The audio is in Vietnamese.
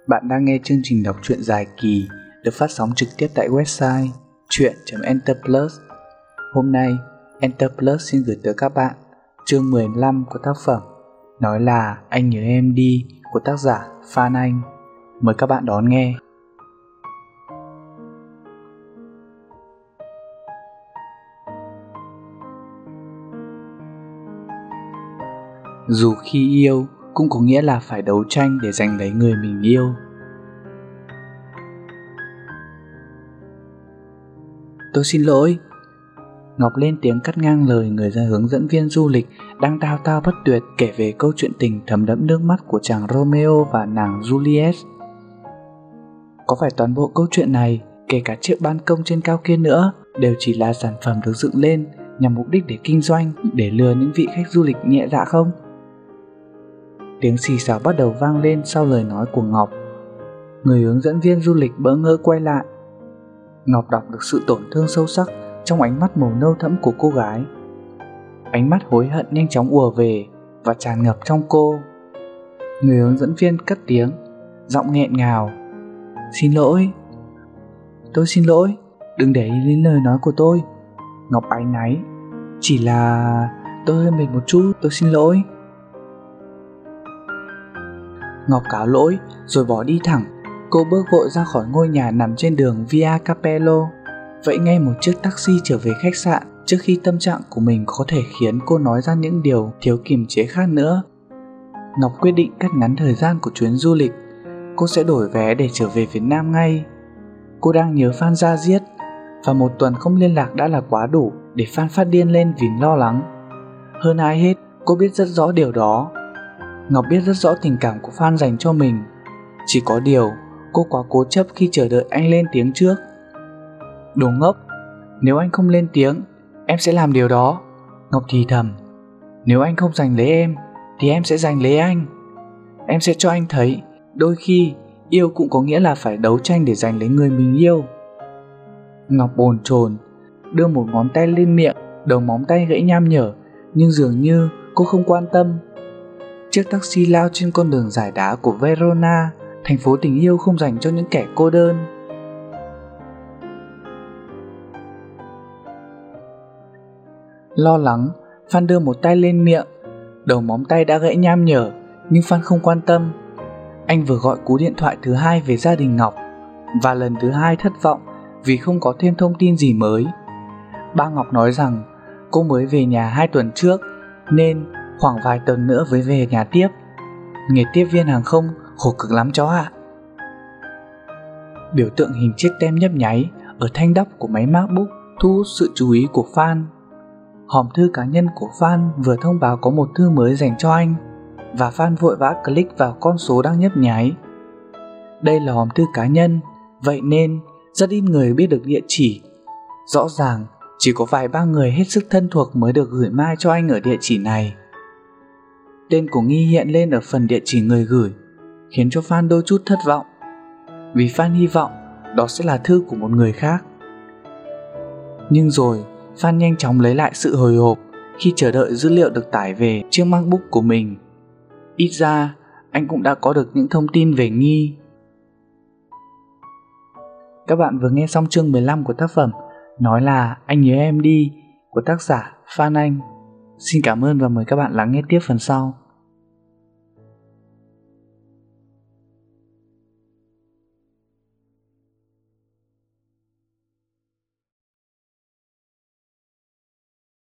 Bạn đang nghe chương trình đọc truyện dài kỳ được phát sóng trực tiếp tại website truyện.enterplus. Hôm nay, Enterplus xin gửi tới các bạn chương 15 của tác phẩm Nói là anh nhớ em đi của tác giả Phan Anh. Mời các bạn đón nghe. Dù khi yêu cũng có nghĩa là phải đấu tranh để giành lấy người mình yêu. Tôi xin lỗi. Ngọc lên tiếng cắt ngang lời người ra hướng dẫn viên du lịch đang tao tao bất tuyệt kể về câu chuyện tình thấm đẫm nước mắt của chàng Romeo và nàng Juliet. Có phải toàn bộ câu chuyện này, kể cả chiếc ban công trên cao kia nữa, đều chỉ là sản phẩm được dựng lên nhằm mục đích để kinh doanh, để lừa những vị khách du lịch nhẹ dạ không? Tiếng xì xào bắt đầu vang lên sau lời nói của Ngọc. Người hướng dẫn viên du lịch bỡ ngỡ quay lại. Ngọc đọc được sự tổn thương sâu sắc trong ánh mắt màu nâu thẫm của cô gái. Ánh mắt hối hận nhanh chóng ùa về và tràn ngập trong cô. Người hướng dẫn viên cất tiếng, giọng nghẹn ngào. Xin lỗi. Tôi xin lỗi, đừng để ý đến lời nói của tôi. Ngọc áy náy. Chỉ là tôi hơi mệt một chút, tôi xin lỗi. Ngọc cáo lỗi rồi bỏ đi thẳng. Cô bước vội ra khỏi ngôi nhà nằm trên đường Via Capello, vẫy ngay một chiếc taxi trở về khách sạn trước khi tâm trạng của mình có thể khiến cô nói ra những điều thiếu kiềm chế khác nữa. Ngọc quyết định cắt ngắn thời gian của chuyến du lịch. Cô sẽ đổi vé để trở về Việt Nam ngay. Cô đang nhớ Phan da diết, và một tuần không liên lạc đã là quá đủ để Phan phát điên lên vì lo lắng. Hơn ai hết, cô biết rất rõ điều đó. Ngọc biết rất rõ tình cảm của Phan dành cho mình. Chỉ có điều, cô quá cố chấp khi chờ đợi anh lên tiếng trước. Đồ ngốc, nếu anh không lên tiếng, em sẽ làm điều đó. Ngọc thì thầm. Nếu anh không giành lấy em, thì em sẽ giành lấy anh. Em sẽ cho anh thấy, đôi khi, yêu cũng có nghĩa là phải đấu tranh để giành lấy người mình yêu. Ngọc bồn chồn, đưa một ngón tay lên miệng, đầu móng tay gãy nham nhở, nhưng dường như cô không quan tâm. Chiếc taxi lao trên con đường dài đá của Verona, thành phố tình yêu không dành cho những kẻ cô đơn. Lo lắng, Phan đưa một tay lên miệng. Đầu móng tay đã gãy nham nhở, nhưng Phan không quan tâm. Anh vừa gọi cú điện thoại thứ hai về gia đình Ngọc, và lần thứ hai thất vọng vì không có thêm thông tin gì mới. Ba Ngọc nói rằng cô mới về nhà 2 tuần trước, nên khoảng vài tuần nữa mới về nhà tiếp. Nghề tiếp viên hàng không khổ cực lắm cháu ạ. Biểu tượng hình chiếc tem nhấp nháy ở thanh đắp của máy MacBook thu hút sự chú ý của Phan. Hòm thư cá nhân của Phan vừa thông báo có một thư mới dành cho anh, và Phan vội vã click vào con số đang nhấp nháy. Đây là hòm thư cá nhân, vậy nên rất ít người biết được địa chỉ. Rõ ràng chỉ có vài ba người hết sức thân thuộc mới được gửi mail cho anh ở địa chỉ này. Tên của Nghi hiện lên ở phần địa chỉ người gửi, khiến cho Phan đôi chút thất vọng, vì Phan hy vọng đó sẽ là thư của một người khác. Nhưng rồi Phan nhanh chóng lấy lại sự hồi hộp khi chờ đợi dữ liệu được tải về chiếc MacBook của mình. Ít ra anh cũng đã có được những thông tin về Nghi. Các bạn vừa nghe xong chương 15 của tác phẩm Nói là anh nhớ em đi của tác giả Phan Anh. Xin cảm ơn và mời các bạn lắng nghe tiếp phần sau.